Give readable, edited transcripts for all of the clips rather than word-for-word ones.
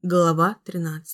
Глава 13.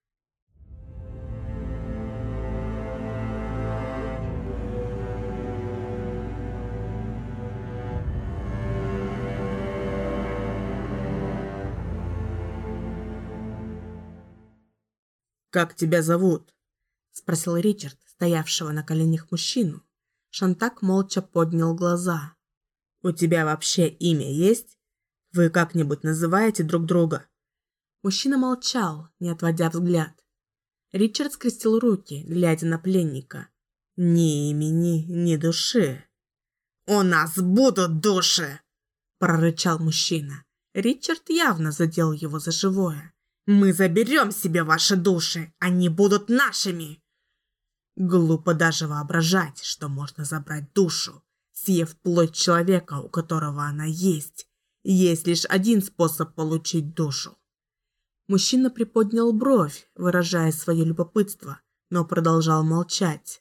«Как тебя зовут?» – спросил Ричард, стоявшего на коленях мужчину. Шантак молча поднял глаза. «У тебя вообще имя есть? Вы как-нибудь называете друг друга?» Мужчина молчал, не отводя взгляд. Ричард скрестил руки, глядя на пленника. «Ни имени, ни души». «У нас будут души!» – прорычал мужчина. Ричард явно задел его за живое. «Мы заберем себе ваши души, они будут нашими!» Глупо даже воображать, что можно забрать душу, съев плоть человека, у которого она есть. Есть лишь один способ получить душу. Мужчина приподнял бровь, выражая свое любопытство, но продолжал молчать.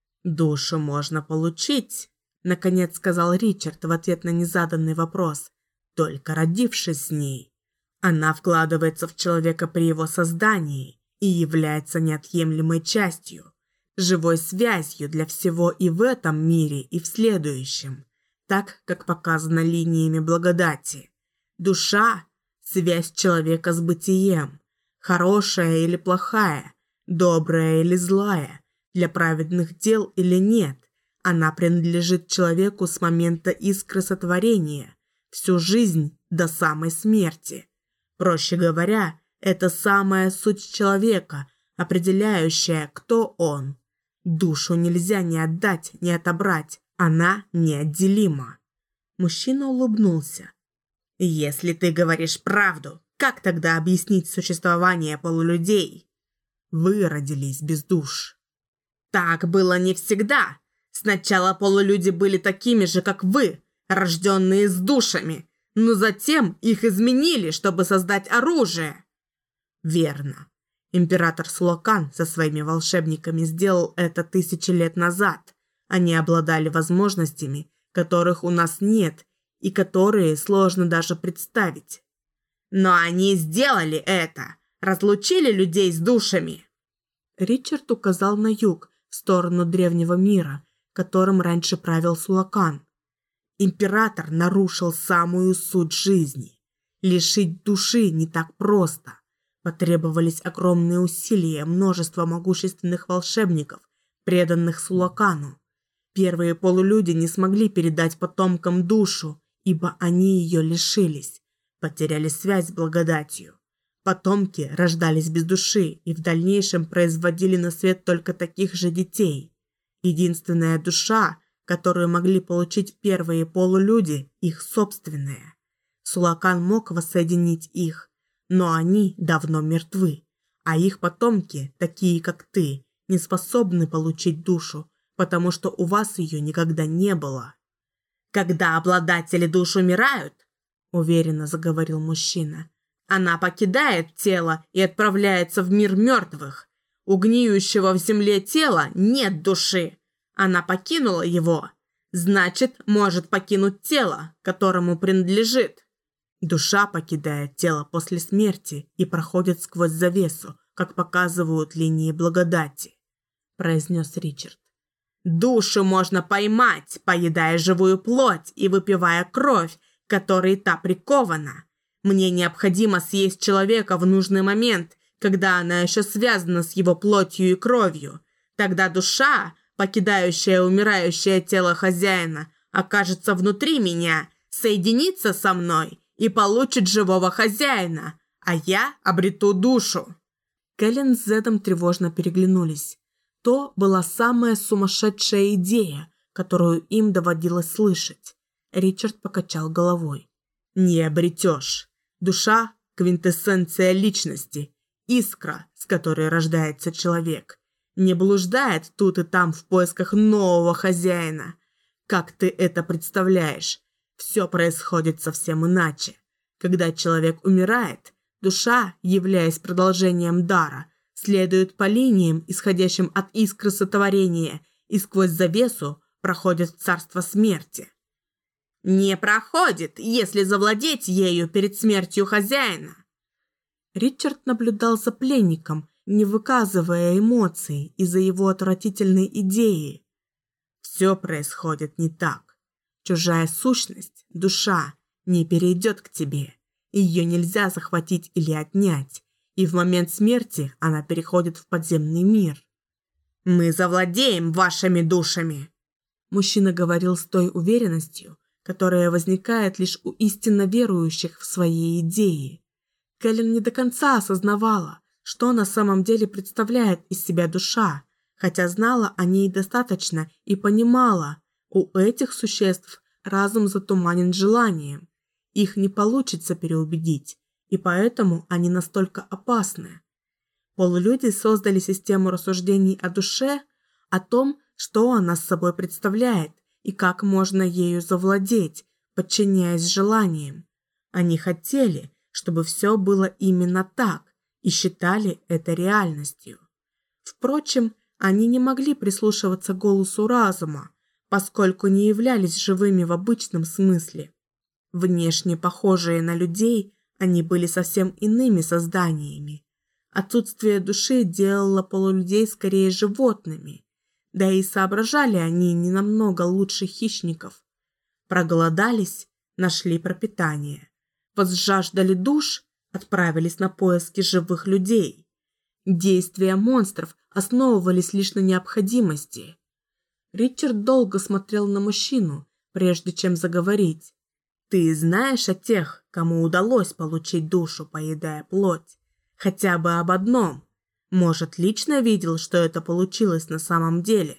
«Душу можно получить», — наконец сказал Ричард в ответ на незаданный вопрос, «только родившись с ней. Она вкладывается в человека при его создании и является неотъемлемой частью, живой связью для всего и в этом мире, и в следующем, так, как показано линиями благодати. Душа – связь человека с бытием, хорошая или плохая, добрая или злая, для праведных дел или нет. Она принадлежит человеку с момента искры сотворения, всю жизнь до самой смерти. Проще говоря, это самая суть человека, определяющая, кто он. Душу нельзя ни отдать, ни отобрать, она неотделима». Мужчина улыбнулся. «Если ты говоришь правду, как тогда объяснить существование полулюдей? Вы родились без душ». «Так было не всегда. Сначала полулюди были такими же, как вы, рожденные с душами, но затем их изменили, чтобы создать оружие». «Верно. Император Сулакан со своими волшебниками сделал это 1000 лет назад. Они обладали возможностями, которых у нас нет, и которые сложно даже представить». «Но они сделали это! Разлучили людей с душами!» Ричард указал на юг, в сторону древнего мира, которым раньше правил Сулакан. Император нарушил самую суть жизни. Лишить души не так просто. Потребовались огромные усилия множества могущественных волшебников, преданных Сулакану. Первые полулюди не смогли передать потомкам душу, ибо они ее лишились, потеряли связь с благодатью. Потомки рождались без души и в дальнейшем производили на свет только таких же детей. Единственная душа, которую могли получить первые полулюди, их собственная. Сулакан мог воссоединить их, но они давно мертвы, а их потомки, такие как ты, не способны получить душу, потому что у вас ее никогда не было. «Когда обладатели душ умирают, — уверенно заговорил мужчина, — она покидает тело и отправляется в мир мертвых. У гниющего в земле тела нет души. Она покинула его, значит, может покинуть тело, которому принадлежит. Душа покидает тело после смерти и проходит сквозь завесу, как показывают линии благодати», – произнес Ричард. «Душу можно поймать, поедая живую плоть и выпивая кровь, которой та прикована. Мне необходимо съесть человека в нужный момент, когда она еще связана с его плотью и кровью. Тогда душа, покидающая умирающее тело хозяина, окажется внутри меня, соединится со мной и получит живого хозяина, а я обрету душу». Кэлен с Зедом тревожно переглянулись. То была самая сумасшедшая идея, которую им доводилось слышать. Ричард покачал головой. «Не обретешь. Душа – квинтэссенция личности, искра, с которой рождается человек. Не блуждает тут и там в поисках нового хозяина. Как ты это представляешь? Все происходит совсем иначе. Когда человек умирает, душа, являясь продолжением дара, следует по линиям, исходящим от искры сотворения, и сквозь завесу проходит в царство смерти. «Не проходит, если завладеть ею перед смертью хозяина». Ричард наблюдал за пленником, не выказывая эмоций из-за его отвратительной идеи. Все происходит не так. Чужая сущность, душа, не перейдет к тебе. Ее нельзя захватить или отнять, и в момент смерти она переходит в подземный мир. «Мы завладеем вашими душами!» Мужчина говорил с той уверенностью, которая возникает лишь у истинно верующих в свои идеи. Кэлен не до конца осознавала, что на самом деле представляет из себя душа, хотя знала о ней достаточно и понимала, у этих существ разум затуманен желанием. Их не получится переубедить, и поэтому они настолько опасны. Полулюди создали систему рассуждений о душе, о том, что она собой представляет и как можно ею завладеть, подчиняясь желаниям. Они хотели, чтобы все было именно так, и считали это реальностью. Впрочем, они не могли прислушиваться к голосу разума, поскольку не являлись живыми в обычном смысле. Внешне похожие на людей, они были совсем иными созданиями. Отсутствие души делало полулюдей скорее животными, да и соображали они не намного лучше хищников. Проголодались, нашли пропитание. Возжаждали душ, отправились на поиски живых людей. Действия монстров основывались лишь на необходимости. Ричард долго смотрел на мужчину, прежде чем заговорить. «Ты знаешь о тех, кому удалось получить душу, поедая плоть? Хотя бы об одном. Может, лично видел, что это получилось на самом деле?»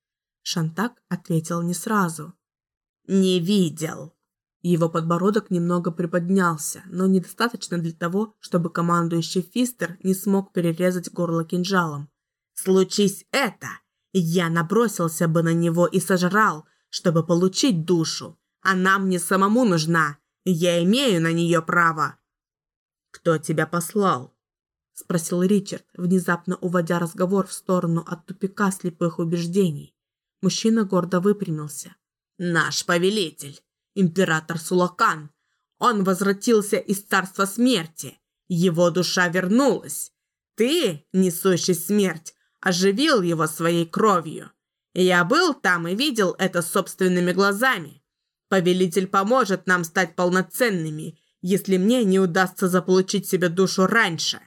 Шантак ответил не сразу. «Не видел». Его подбородок немного приподнялся, но недостаточно для того, чтобы командующий Фистер не смог перерезать горло кинжалом. «Случись это, я набросился бы на него и сожрал, чтобы получить душу. Она мне самому нужна, и я имею на нее право». «Кто тебя послал?» – спросил Ричард, внезапно уводя разговор в сторону от тупика слепых убеждений. Мужчина гордо выпрямился. «Наш повелитель, император Сулакан. Он возвратился из царства смерти. Его душа вернулась. Ты, несущий смерть, оживил его своей кровью. Я был там и видел это собственными глазами. Повелитель поможет нам стать полноценными, если мне не удастся заполучить себе душу раньше».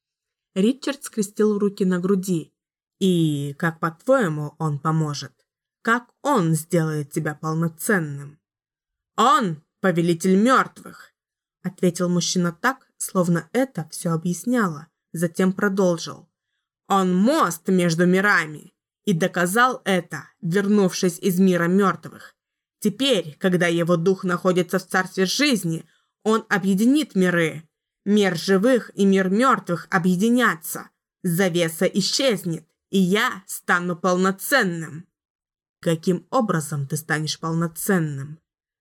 Ричард скрестил руки на груди. «И как, по-твоему, он поможет? Как он сделает тебя полноценным?» «Он – повелитель мертвых», – ответил мужчина так, словно это все объясняло, затем продолжил. «Он мост между мирами и доказал это, вернувшись из мира мертвых. Теперь, когда его дух находится в царстве жизни, он объединит миры. Мир живых и мир мертвых объединятся. Завеса исчезнет, и я стану полноценным». «Каким образом ты станешь полноценным?»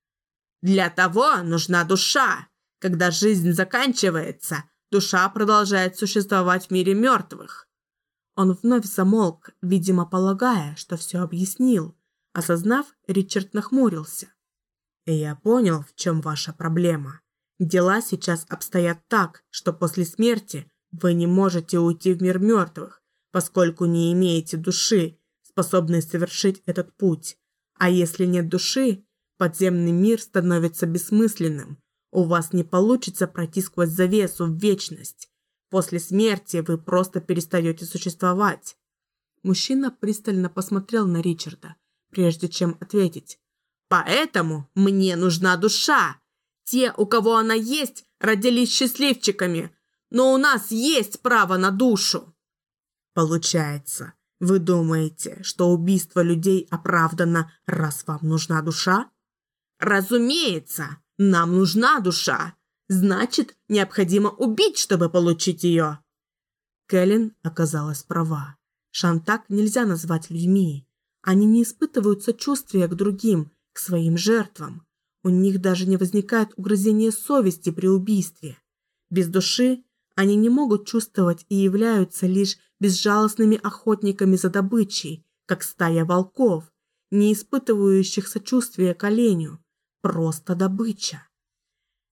«Для того нужна душа. Когда жизнь заканчивается, душа продолжает существовать в мире мертвых». Он вновь замолк, видимо, полагая, что все объяснил. Осознав, Ричард нахмурился. «Я понял, в чем ваша проблема. Дела сейчас обстоят так, что после смерти вы не можете уйти в мир мертвых, поскольку не имеете души, способной совершить этот путь. А если нет души, подземный мир становится бессмысленным. У вас не получится пройти сквозь завесу в вечность. После смерти вы просто перестаете существовать». Мужчина пристально посмотрел на Ричарда, прежде чем ответить. «Поэтому мне нужна душа. Те, у кого она есть, родились счастливчиками, но у нас есть право на душу». «Получается, вы думаете, что убийство людей оправдано, раз вам нужна душа?» «Разумеется, нам нужна душа. Значит, необходимо убить, чтобы получить ее». Кэлен оказалась права. Шантак нельзя назвать людьми. Они не испытывают сочувствия к другим, к своим жертвам. У них даже не возникает угрызения совести при убийстве. Без души они не могут чувствовать и являются лишь безжалостными охотниками за добычей, как стая волков, не испытывающих сочувствия к оленю. Просто добыча.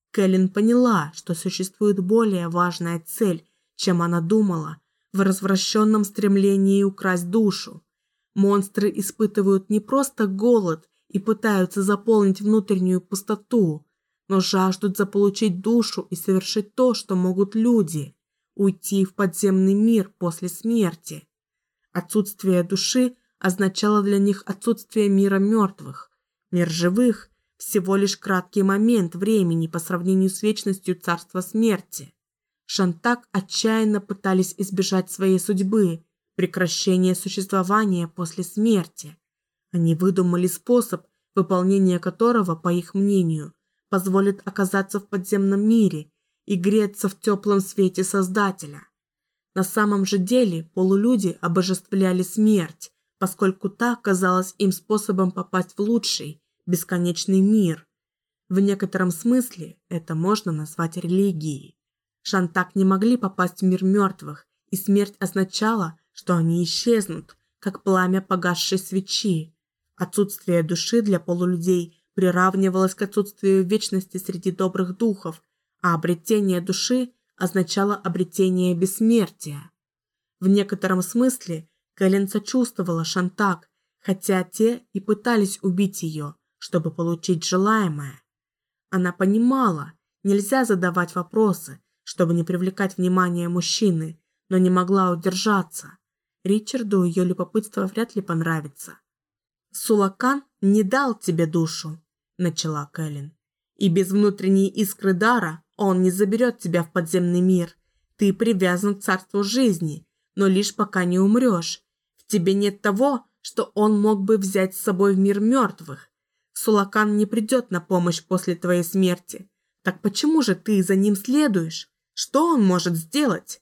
Кэлен поняла, что существует более важная цель, чем она думала, в развращенном стремлении украсть душу. Монстры испытывают не просто голод и пытаются заполнить внутреннюю пустоту, но жаждут заполучить душу и совершить то, что могут люди – уйти в подземный мир после смерти. Отсутствие души означало для них отсутствие мира мертвых. Мир живых – всего лишь краткий момент времени по сравнению с вечностью царства смерти. Шантак отчаянно пытались избежать своей судьбы – прекращения существования после смерти. Они выдумали способ, выполнение которого, по их мнению, позволит оказаться в подземном мире и греться в теплом свете Создателя. На самом же деле полулюди обожествляли смерть, поскольку та казалась им способом попасть в лучший, бесконечный мир. В некотором смысле это можно назвать религией. Шантак не могли попасть в мир мертвых, и смерть означала, что они исчезнут, как пламя погасшей свечи. Отсутствие души для полулюдей приравнивалось к отсутствию вечности среди добрых духов, а обретение души означало обретение бессмертия. В некотором смысле Кэлен сочувствовала Шантак, хотя те и пытались убить ее, чтобы получить желаемое. Она понимала, нельзя задавать вопросы, чтобы не привлекать внимание мужчины, но не могла удержаться. Ричарду ее любопытство вряд ли понравится. «Сулакан не дал тебе душу», – начала Кэлен. «И без внутренней искры дара он не заберет тебя в подземный мир. Ты привязан к царству жизни, но лишь пока не умрешь. В тебе нет того, что он мог бы взять с собой в мир мертвых. Сулакан не придет на помощь после твоей смерти. Так почему же ты за ним следуешь? Что он может сделать?»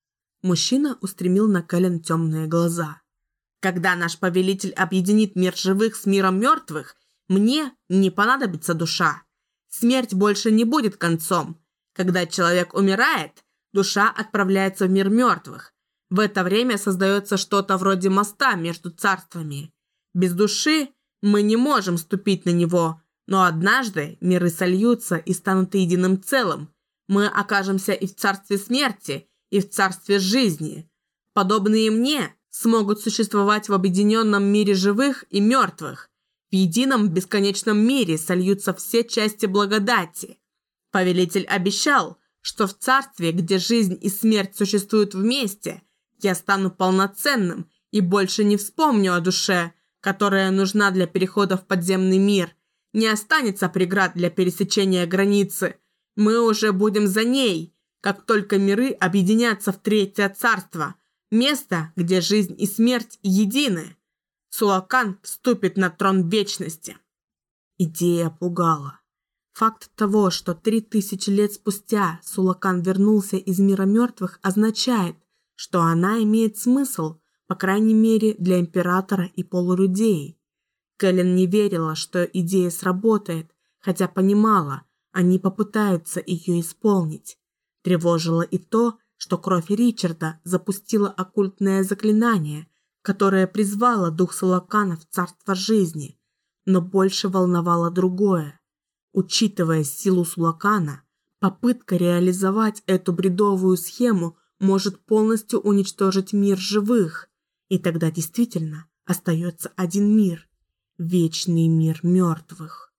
Мужчина устремил на Кэлен темные глаза. «Когда наш повелитель объединит мир живых с миром мертвых, мне не понадобится душа. Смерть больше не будет концом. Когда человек умирает, душа отправляется в мир мертвых. В это время создается что-то вроде моста между царствами. Без души мы не можем ступить на него, но однажды миры сольются и станут единым целым. Мы окажемся и в царстве смерти, и в царстве жизни. Подобные мне смогут существовать в объединенном мире живых и мертвых. В едином бесконечном мире сольются все части благодати. Повелитель обещал, что в царстве, где жизнь и смерть существуют вместе, я стану полноценным и больше не вспомню о душе, которая нужна для перехода в подземный мир. Не останется преград для пересечения границы. Мы уже будем за ней, как только миры объединятся в третье царство, место, где жизнь и смерть едины. Сулакан вступит на трон вечности». Идея пугала. Факт того, что 3000 лет спустя Сулакан вернулся из мира мертвых, означает, что она имеет смысл, по крайней мере, для императора и полулюдей. Кэлен не верила, что идея сработает, хотя понимала, они попытаются ее исполнить. Тревожило и то, что кровь Ричарда запустила оккультное заклинание, которое призвало дух Сулакана в царство жизни, но больше волновало другое. Учитывая силу Сулакана, попытка реализовать эту бредовую схему может полностью уничтожить мир живых, и тогда действительно остается один мир – вечный мир мертвых.